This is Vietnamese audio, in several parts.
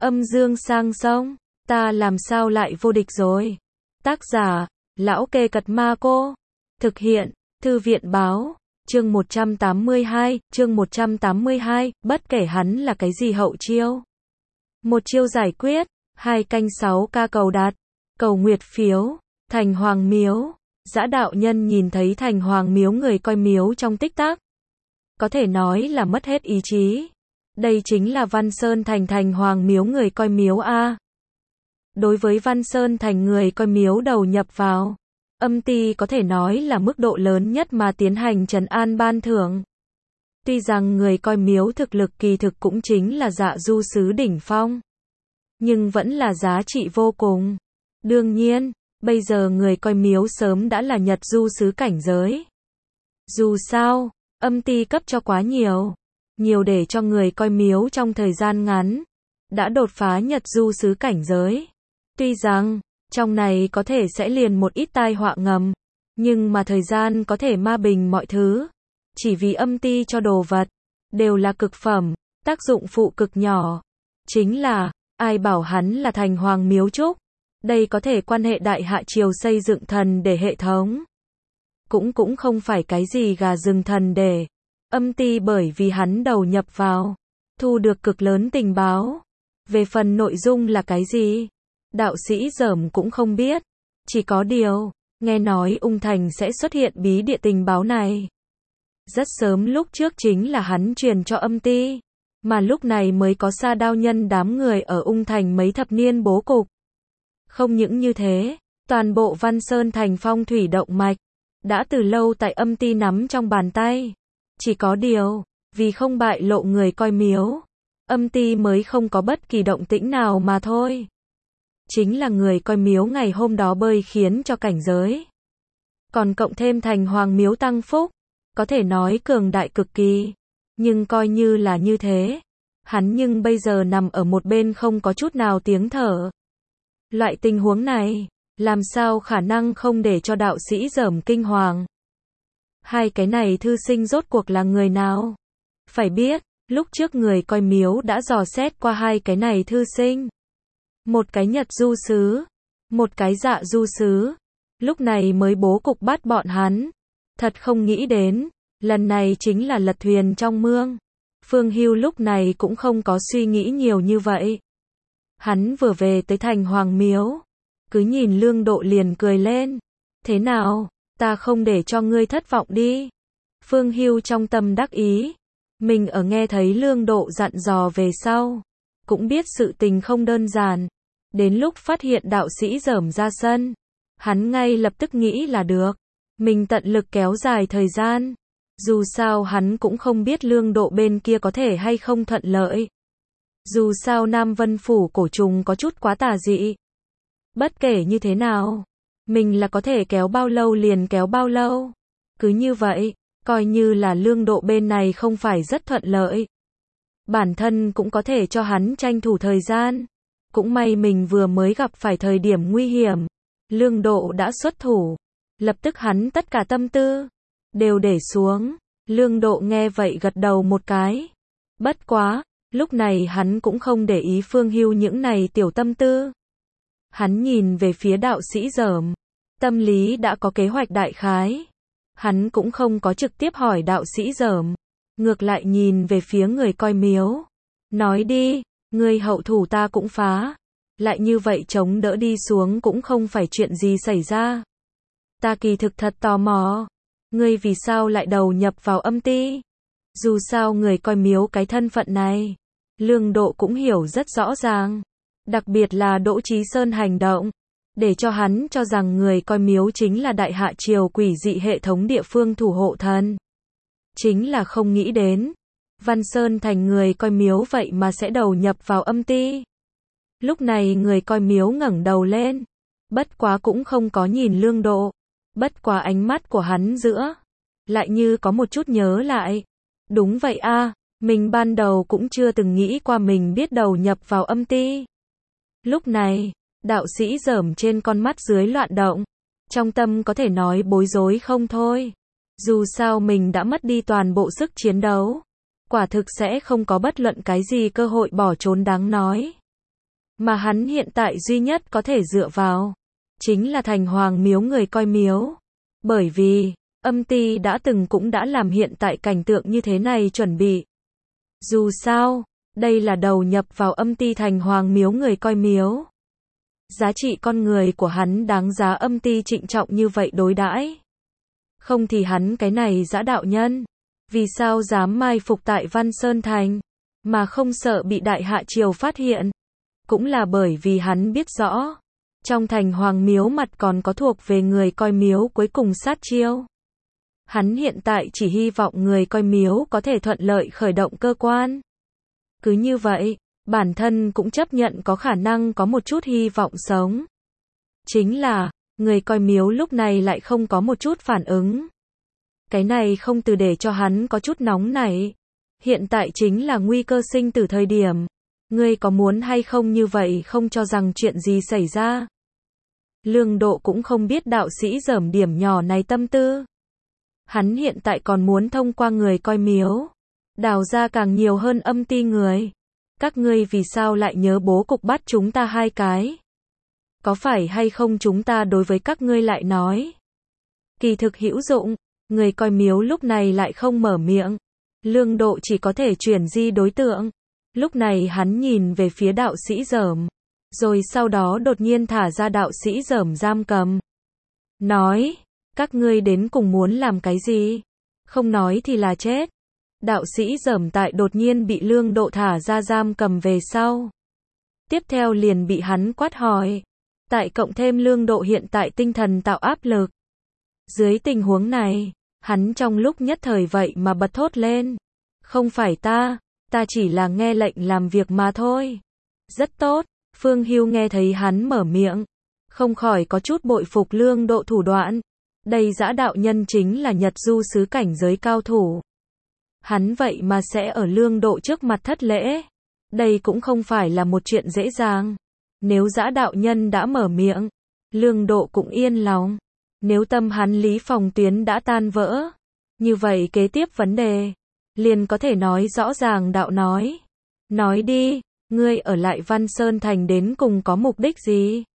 Âm dương sang sông, ta làm sao lại vô địch rồi. Tác giả, Lão Kê Cật Ma Cô. Thực hiện, Thư viện Báo. Chương 182, bất kể hắn là cái gì hậu chiêu. Một chiêu giải quyết, 2 canh 6 cầu đặt, cầu nguyệt phiếu, Thành Hoàng Miếu. Dã đạo nhân nhìn thấy Thành Hoàng Miếu người coi miếu trong tích tắc. Có thể nói là mất hết ý chí. Đây chính là Văn Sơn Thành Thành Hoàng Miếu người coi miếu A. Đối với Văn Sơn Thành người coi miếu đầu nhập vào, âm ty có thể nói là mức độ lớn nhất mà tiến hành trấn an ban thưởng. Tuy rằng người coi miếu thực lực kỳ thực cũng chính là dạ du sứ đỉnh phong, nhưng vẫn là giá trị vô cùng. Đương nhiên, bây giờ người coi miếu sớm đã là nhật du sứ cảnh giới. Dù sao, âm ty cấp cho quá nhiều để cho người coi miếu trong thời gian ngắn đã đột phá nhật du sứ cảnh giới. Tuy rằng, trong này có thể sẽ liền một ít tai họa ngầm, nhưng mà thời gian có thể ma bình mọi thứ. Chỉ vì âm ty cho đồ vật đều là cực phẩm, tác dụng phụ cực nhỏ. Chính là, ai bảo hắn là Thành Hoàng Miếu Trúc. Đây có thể quan hệ Đại Hạ Triều xây dựng thần để hệ thống. Cũng không phải cái gì gà rừng thần để. Âm ty bởi vì hắn đầu nhập vào, thu được cực lớn tình báo. Về phần nội dung là cái gì, đạo sĩ Dởm cũng không biết. Chỉ có điều, nghe nói Ung Thành sẽ xuất hiện bí địa tình báo này. Rất sớm lúc trước chính là hắn truyền cho âm ty, mà lúc này mới có Sa Đao Nhân đám người ở Ung Thành mấy thập niên bố cục. Không những như thế, toàn bộ Văn Sơn Thành phong thủy động mạch đã từ lâu tại âm ty nắm trong bàn tay. Chỉ có điều, vì không bại lộ người coi miếu, âm ty mới không có bất kỳ động tĩnh nào mà thôi. Chính là người coi miếu ngày hôm đó bơi khiến cho cảnh giới. Còn cộng thêm Thành Hoàng Miếu tăng phúc, có thể nói cường đại cực kỳ. Nhưng coi như là như thế, hắn nhưng bây giờ nằm ở một bên không có chút nào tiếng thở. Loại tình huống này, làm sao khả năng không để cho đạo sĩ Dởm kinh hoàng. Hai cái này thư sinh rốt cuộc là người nào? Phải biết, lúc trước người coi miếu đã dò xét qua hai cái này thư sinh. Một cái nhật du sứ, một cái dạ du sứ. Lúc này mới bố cục bắt bọn hắn. Thật không nghĩ đến, lần này chính là lật thuyền trong mương. Phương Hưu lúc này cũng không có suy nghĩ nhiều như vậy. Hắn vừa về tới Thành Hoàng Miếu, cứ nhìn Lương Độ liền cười lên. Thế nào, ta không để cho ngươi thất vọng đi. Phương Hưu trong tâm đắc ý. Mình ở nghe thấy Lương Độ dặn dò về sau, cũng biết sự tình không đơn giản. Đến lúc phát hiện đạo sĩ Dởm ra sân, hắn ngay lập tức nghĩ là được. Mình tận lực kéo dài thời gian. Dù sao hắn cũng không biết Lương Độ bên kia có thể hay không thuận lợi. Dù sao Nam Vân Phủ cổ trùng có chút quá tà dị. Bất kể như thế nào, mình là có thể kéo bao lâu liền kéo bao lâu. Cứ như vậy, coi như là Lương Độ bên này không phải rất thuận lợi. Bản thân cũng có thể cho hắn tranh thủ thời gian. Cũng may mình vừa mới gặp phải thời điểm nguy hiểm. Lương Độ đã xuất thủ. Lập tức hắn tất cả tâm tư đều để xuống. Lương Độ nghe vậy gật đầu một cái. Bất quá, lúc này hắn cũng không để ý Phương Hưu những này tiểu tâm tư. Hắn nhìn về phía đạo sĩ Dởm, tâm lý đã có kế hoạch đại khái. Hắn cũng không có trực tiếp hỏi đạo sĩ Dởm, ngược lại nhìn về phía người coi miếu. Nói đi, ngươi hậu thủ ta cũng phá. Lại như vậy chống đỡ đi xuống cũng không phải chuyện gì xảy ra. Ta kỳ thực thật tò mò. Ngươi vì sao lại đầu nhập vào âm ty? Dù sao người coi miếu cái thân phận này, Lương Độ cũng hiểu rất rõ ràng. Đặc biệt là Đỗ Chí Sơn hành động, để cho hắn cho rằng người coi miếu chính là Đại Hạ Triều quỷ dị hệ thống địa phương thủ hộ thần. Chính là không nghĩ đến, Văn Sơn Thành người coi miếu vậy mà sẽ đầu nhập vào âm ty. Lúc này người coi miếu ngẩng đầu lên, bất quá cũng không có nhìn Lương Độ. Bất quá ánh mắt của hắn giữa, lại như có một chút nhớ lại. Đúng vậy a, mình ban đầu cũng chưa từng nghĩ qua mình biết đầu nhập vào âm ty. Lúc này, đạo sĩ Dởm trên con mắt dưới loạn động. Trong tâm có thể nói bối rối không thôi. Dù sao mình đã mất đi toàn bộ sức chiến đấu. Quả thực sẽ không có bất luận cái gì cơ hội bỏ trốn đáng nói. Mà hắn hiện tại duy nhất có thể dựa vào, chính là Thành Hoàng miếu người coi miếu. Bởi vì, âm ty đã từng cũng đã làm hiện tại cảnh tượng như thế này chuẩn bị. Dù sao, đây là đầu nhập vào âm ty Thành Hoàng miếu người coi miếu. Giá trị con người của hắn đáng giá âm ty trịnh trọng như vậy đối đãi. Không thì hắn cái này dã đạo nhân, vì sao dám mai phục tại Văn Sơn Thành, mà không sợ bị Đại Hạ Triều phát hiện. Cũng là bởi vì hắn biết rõ, trong Thành Hoàng miếu mặt còn có thuộc về người coi miếu cuối cùng sát chiêu. Hắn hiện tại chỉ hy vọng người coi miếu có thể thuận lợi khởi động cơ quan. Cứ như vậy, bản thân cũng chấp nhận có khả năng có một chút hy vọng sống. Chính là, người coi miếu lúc này lại không có một chút phản ứng. Cái này không từ để cho hắn có chút nóng nảy. Hiện tại chính là nguy cơ sinh tử thời điểm. Ngươi có muốn hay không như vậy không cho rằng chuyện gì xảy ra. Lương Độ cũng không biết đạo sĩ dởm điểm nhỏ này tâm tư. Hắn hiện tại còn muốn thông qua người coi miếu, đào ra càng nhiều hơn âm ty người. Các ngươi vì sao lại nhớ bố cục bắt chúng ta hai cái? Có phải hay không chúng ta đối với các ngươi lại nói? Kỳ thực hữu dụng, người coi miếu lúc này lại không mở miệng. Lương Độ chỉ có thể chuyển di đối tượng. Lúc này hắn nhìn về phía đạo sĩ dởm, rồi sau đó đột nhiên thả ra đạo sĩ dởm giam cầm. Nói, các ngươi đến cùng muốn làm cái gì? Không nói thì là chết. Đạo sĩ dởm tại đột nhiên bị Lương Độ thả ra giam cầm về sau. Tiếp theo liền bị hắn quát hỏi. Tại cộng thêm Lương Độ hiện tại tinh thần tạo áp lực. Dưới tình huống này, hắn trong lúc nhất thời vậy mà bật thốt lên. Không phải ta chỉ là nghe lệnh làm việc mà thôi. Rất tốt, Phương Hưu nghe thấy hắn mở miệng, không khỏi có chút bội phục Lương Độ thủ đoạn. Đây dã đạo nhân chính là Nhật Du xứ cảnh giới cao thủ. Hắn vậy mà sẽ ở Lương Độ trước mặt thất lễ. Đây cũng không phải là một chuyện dễ dàng. Nếu dã đạo nhân đã mở miệng, Lương Độ cũng yên lòng. Nếu tâm hắn lý phòng tuyến đã tan vỡ, như vậy kế tiếp vấn đề liền có thể nói rõ ràng đạo nói. Nói đi, ngươi ở lại Văn Sơn Thành đến cùng có mục đích gì?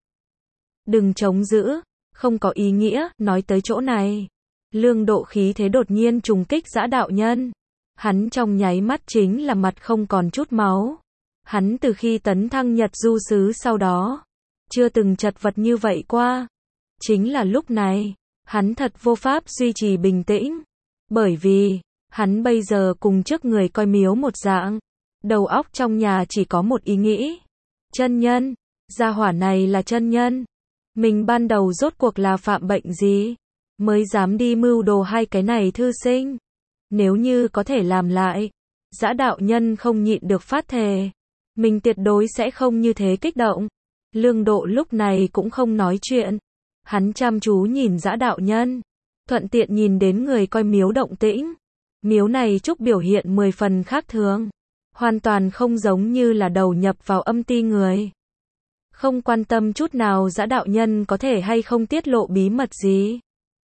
Đừng chống giữ, không có ý nghĩa, nói tới chỗ này. Lương Độ khí thế đột nhiên trùng kích dã đạo nhân. Hắn trong nháy mắt chính là mặt không còn chút máu. Hắn từ khi tấn thăng Nhật Du xứ sau đó, chưa từng chật vật như vậy qua. Chính là lúc này, hắn thật vô pháp duy trì bình tĩnh. Bởi vì, hắn bây giờ cùng trước người coi miếu một dạng. Đầu óc trong nhà chỉ có một ý nghĩ. Chân nhân, gia hỏa này là chân nhân. Mình ban đầu rốt cuộc là phạm bệnh gì? Mới dám đi mưu đồ hai cái này thư sinh. Nếu như có thể làm lại, dã đạo nhân không nhịn được phát thề. Mình tuyệt đối sẽ không như thế kích động. Lương Độ lúc này cũng không nói chuyện. Hắn chăm chú nhìn dã đạo nhân. Thuận tiện nhìn đến người coi miếu động tĩnh. Miếu này trúc biểu hiện 10 phần khác thường. Hoàn toàn không giống như là đầu nhập vào âm ty người. Không quan tâm chút nào dã đạo nhân có thể hay không tiết lộ bí mật gì.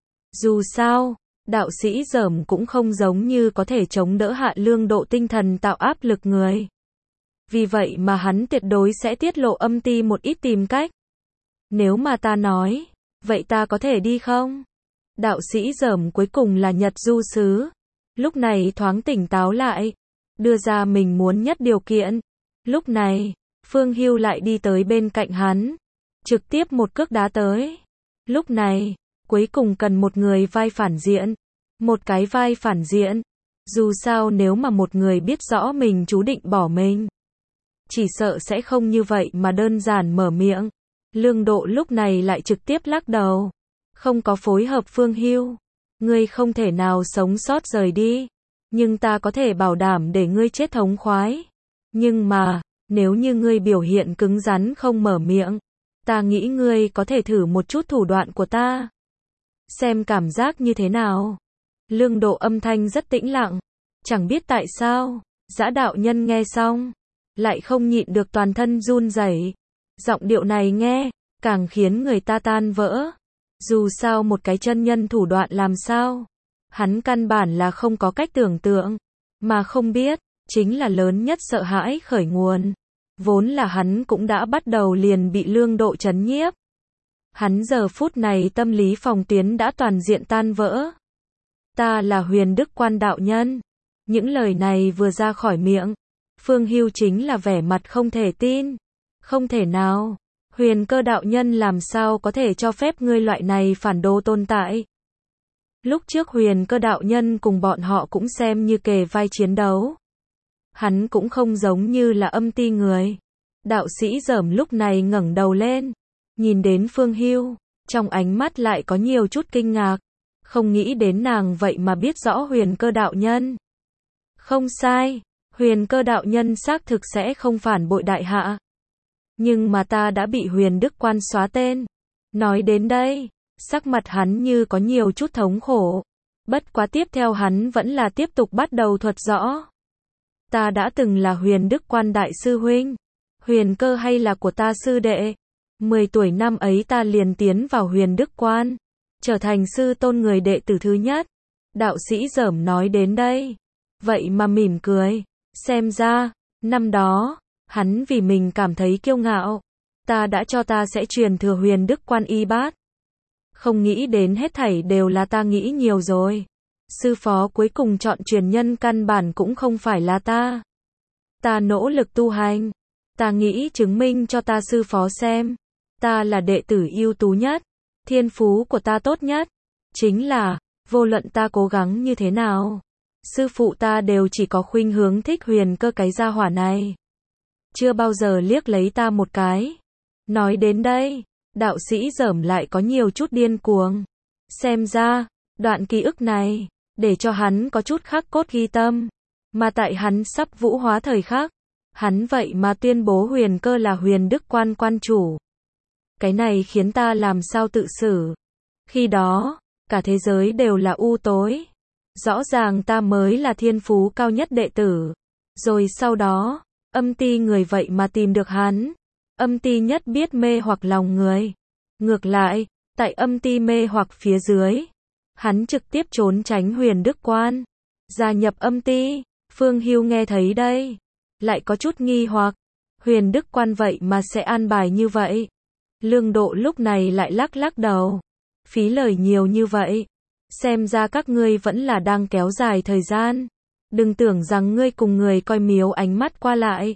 Dù sao, đạo sĩ dởm cũng không giống như có thể chống đỡ hạ Lương Độ tinh thần tạo áp lực người. Vì vậy mà hắn tuyệt đối sẽ tiết lộ âm ty một ít tìm cách. Nếu mà ta nói, vậy ta có thể đi không? Đạo sĩ dởm cuối cùng là Nhật Du xứ. Lúc này thoáng tỉnh táo lại, đưa ra mình muốn nhất điều kiện. Lúc này, Phương Hưu lại đi tới bên cạnh hắn, trực tiếp một cước đá tới. Lúc này, cuối cùng cần một người vai phản diện. Một cái vai phản diện. Dù sao nếu mà một người biết rõ mình chú định bỏ mình, chỉ sợ sẽ không như vậy mà đơn giản mở miệng. Lương Độ lúc này lại trực tiếp lắc đầu. Không có phối hợp Phương Hưu. Ngươi không thể nào sống sót rời đi. Nhưng ta có thể bảo đảm để ngươi chết thống khoái. Nhưng mà, nếu như ngươi biểu hiện cứng rắn không mở miệng, ta nghĩ ngươi có thể thử một chút thủ đoạn của ta. Xem cảm giác như thế nào. Lương Độ âm thanh rất tĩnh lặng. Chẳng biết tại sao, dã đạo nhân nghe xong, lại không nhịn được toàn thân run rẩy. Giọng điệu này nghe, càng khiến người ta tan vỡ. Dù sao một cái chân nhân thủ đoạn làm sao, hắn căn bản là không có cách tưởng tượng, mà không biết, chính là lớn nhất sợ hãi khởi nguồn. vốn là hắn cũng đã bắt đầu liền bị Lương Độ trấn nhiếp. Hắn giờ phút này tâm lý phòng tuyến đã toàn diện tan vỡ. Ta là Huyền Đức Quan đạo nhân. Những lời này vừa ra khỏi miệng, Phương Hưu chính là vẻ mặt không thể tin. Không thể nào, Huyền Cơ đạo nhân làm sao có thể cho phép ngươi loại này phản đồ tồn tại. Lúc trước Huyền Cơ đạo nhân cùng bọn họ cũng xem như kề vai chiến đấu. Hắn cũng không giống như là âm ti người. Đạo sĩ Dởm lúc này ngẩng đầu lên, nhìn đến Phương Hưu, trong ánh mắt lại có nhiều chút kinh ngạc. Không nghĩ đến nàng vậy mà biết rõ Huyền Cơ đạo nhân. Không sai, Huyền Cơ đạo nhân xác thực sẽ không phản bội đại hạ. Nhưng mà ta đã bị Huyền Đức Quan xóa tên. Nói đến đây, sắc mặt hắn như có nhiều chút thống khổ. Bất quá tiếp theo hắn vẫn là tiếp tục bắt đầu thuật rõ. Ta đã từng là Huyền Đức Quan đại sư huynh. Huyền Cơ hay là của ta sư đệ. 10 tuổi năm ấy ta liền tiến vào Huyền Đức Quan, trở thành sư tôn người đệ tử thứ nhất. Đạo sĩ Dởm nói đến đây, vậy mà mỉm cười. Xem ra, năm đó, hắn vì mình cảm thấy kiêu ngạo. Ta đã cho ta sẽ truyền thừa Huyền Đức Quan y bát. Không nghĩ đến hết thảy đều là ta nghĩ nhiều rồi. Sư phó cuối cùng chọn truyền nhân căn bản cũng không phải là ta. Ta nỗ lực tu hành. Ta nghĩ chứng minh cho ta sư phó xem. Ta là đệ tử ưu tú nhất. Thiên phú của ta tốt nhất. Chính là, vô luận ta cố gắng như thế nào, sư phụ ta đều chỉ có khuynh hướng thích Huyền Cơ cái gia hỏa này. Chưa bao giờ liếc lấy ta một cái. Nói đến đây, đạo sĩ Dởm lại có nhiều chút điên cuồng. Xem ra, đoạn ký ức này, để cho hắn có chút khắc cốt ghi tâm. Mà tại hắn sắp vũ hóa thời khắc, hắn vậy mà tuyên bố Huyền Cơ là Huyền Đức Quan quan chủ. Cái này khiến ta làm sao tự xử. Khi đó, cả thế giới đều là u tối. Rõ ràng ta mới là thiên phú cao nhất đệ tử. Rồi sau đó, âm ti người vậy mà tìm được hắn. Âm ti nhất biết mê hoặc lòng người. Ngược lại, tại âm ti mê hoặc phía dưới, hắn trực tiếp trốn tránh Huyền Đức Quan, gia nhập âm ti. Phương Hưu nghe thấy đây, lại có chút nghi hoặc. Huyền Đức Quan vậy mà sẽ an bài như vậy. Lương Độ lúc này lại lắc lắc đầu. Phí lời nhiều như vậy. Xem ra các ngươi vẫn là đang kéo dài thời gian. Đừng tưởng rằng ngươi cùng người coi miếu ánh mắt qua lại.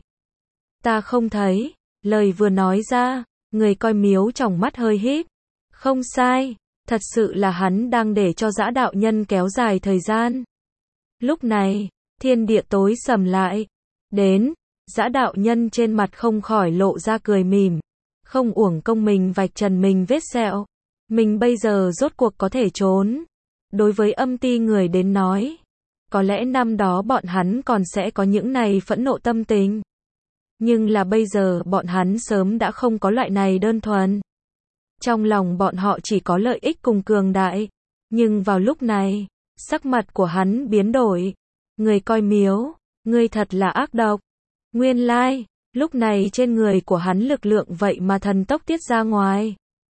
Ta không thấy. Lời vừa nói ra, người coi miếu tròng mắt hơi híp. Không sai. Thật sự là hắn đang để cho Dã đạo nhân kéo dài thời gian. Lúc này, thiên địa tối sầm lại. Đến, Dã đạo nhân trên mặt không khỏi lộ ra cười mỉm. Không uổng công mình vạch trần mình vết sẹo. Mình bây giờ rốt cuộc có thể trốn. Đối với âm ti người đến nói, có lẽ năm đó bọn hắn còn sẽ có những này phẫn nộ tâm tình. Nhưng là bây giờ bọn hắn sớm đã không có loại này đơn thuần. Trong lòng bọn họ chỉ có lợi ích cùng cường đại. Nhưng vào lúc này, sắc mặt của hắn biến đổi. Người coi miếu, ngươi thật là ác độc. Nguyên lai, lúc này trên người của hắn lực lượng vậy mà thần tốc tiết ra ngoài.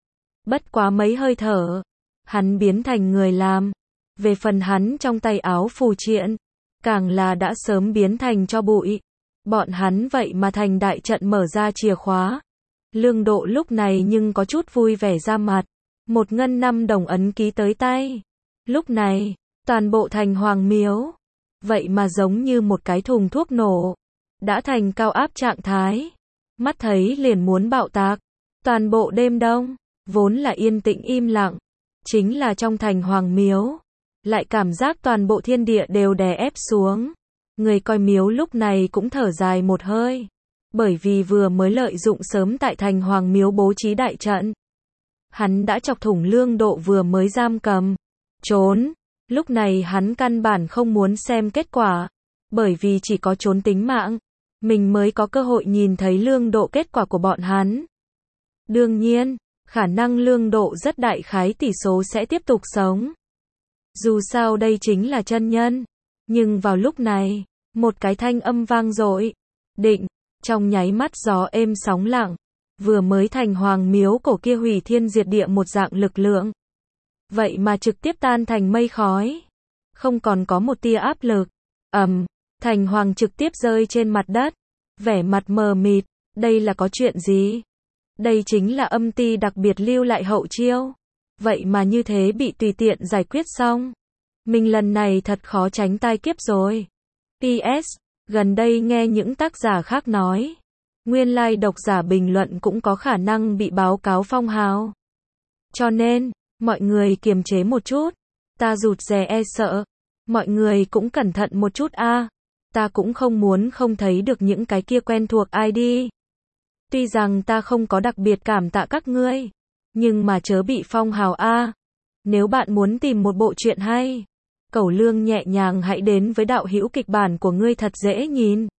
Bất quá mấy hơi thở, hắn biến thành người làm. Về phần hắn trong tay áo phù triện, càng là đã sớm biến thành tro bụi. Bọn hắn vậy mà thành đại trận mở ra chìa khóa. Lương Độ lúc này nhưng có chút vui vẻ ra mặt. Một ngân 5 đồng ấn ký tới tay. Lúc này, toàn bộ thành Hoàng Miếu, vậy mà giống như một cái thùng thuốc nổ. Đã thành cao áp trạng thái. Mắt thấy liền muốn bạo tạc. Toàn bộ đêm đông, vốn là yên tĩnh im lặng. Chính là trong thành Hoàng Miếu. Lại cảm giác toàn bộ thiên địa đều đè ép xuống. Người coi miếu lúc này cũng thở dài một hơi. Bởi vì vừa mới lợi dụng sớm tại thành Hoàng Miếu bố trí đại trận. Hắn đã chọc thủng Lương Độ vừa mới giam cầm. Trốn. Lúc này hắn căn bản không muốn xem kết quả. Bởi vì chỉ có trốn tính mạng, mình mới có cơ hội nhìn thấy Lương Độ kết quả của bọn hắn. Đương nhiên, khả năng Lương Độ rất đại khái tỷ số sẽ tiếp tục sống. Dù sao đây chính là chân nhân. Nhưng vào lúc này, một cái thanh âm vang dội. Định, trong nháy mắt gió êm sóng lặng. Vừa mới thành Hoàng Miếu cổ kia hủy thiên diệt địa một dạng lực lượng. Vậy mà trực tiếp tan thành mây khói. Không còn có một tia áp lực. Thành Hoàng trực tiếp rơi trên mặt đất. Vẻ mặt mờ mịt, Đây là có chuyện gì? Đây chính là âm ty đặc biệt lưu lại hậu chiêu. Vậy mà như thế bị tùy tiện giải quyết xong. Mình lần này thật khó tránh tai kiếp rồi. PS, gần đây nghe những tác giả khác nói. Nguyên lai độc giả bình luận cũng có khả năng bị báo cáo phong hào. Cho nên, mọi người kiềm chế một chút. Ta rụt rè e sợ. Mọi người cũng cẩn thận một chút a. Ta cũng không muốn không thấy được những cái kia quen thuộc ID. Tuy rằng ta không có đặc biệt cảm tạ các ngươi, nhưng mà chớ bị phong hào a. Nếu bạn muốn tìm một bộ truyện hay, Cẩu Lương nhẹ nhàng hãy đến với đạo hữu kịch bản của ngươi thật dễ nhìn.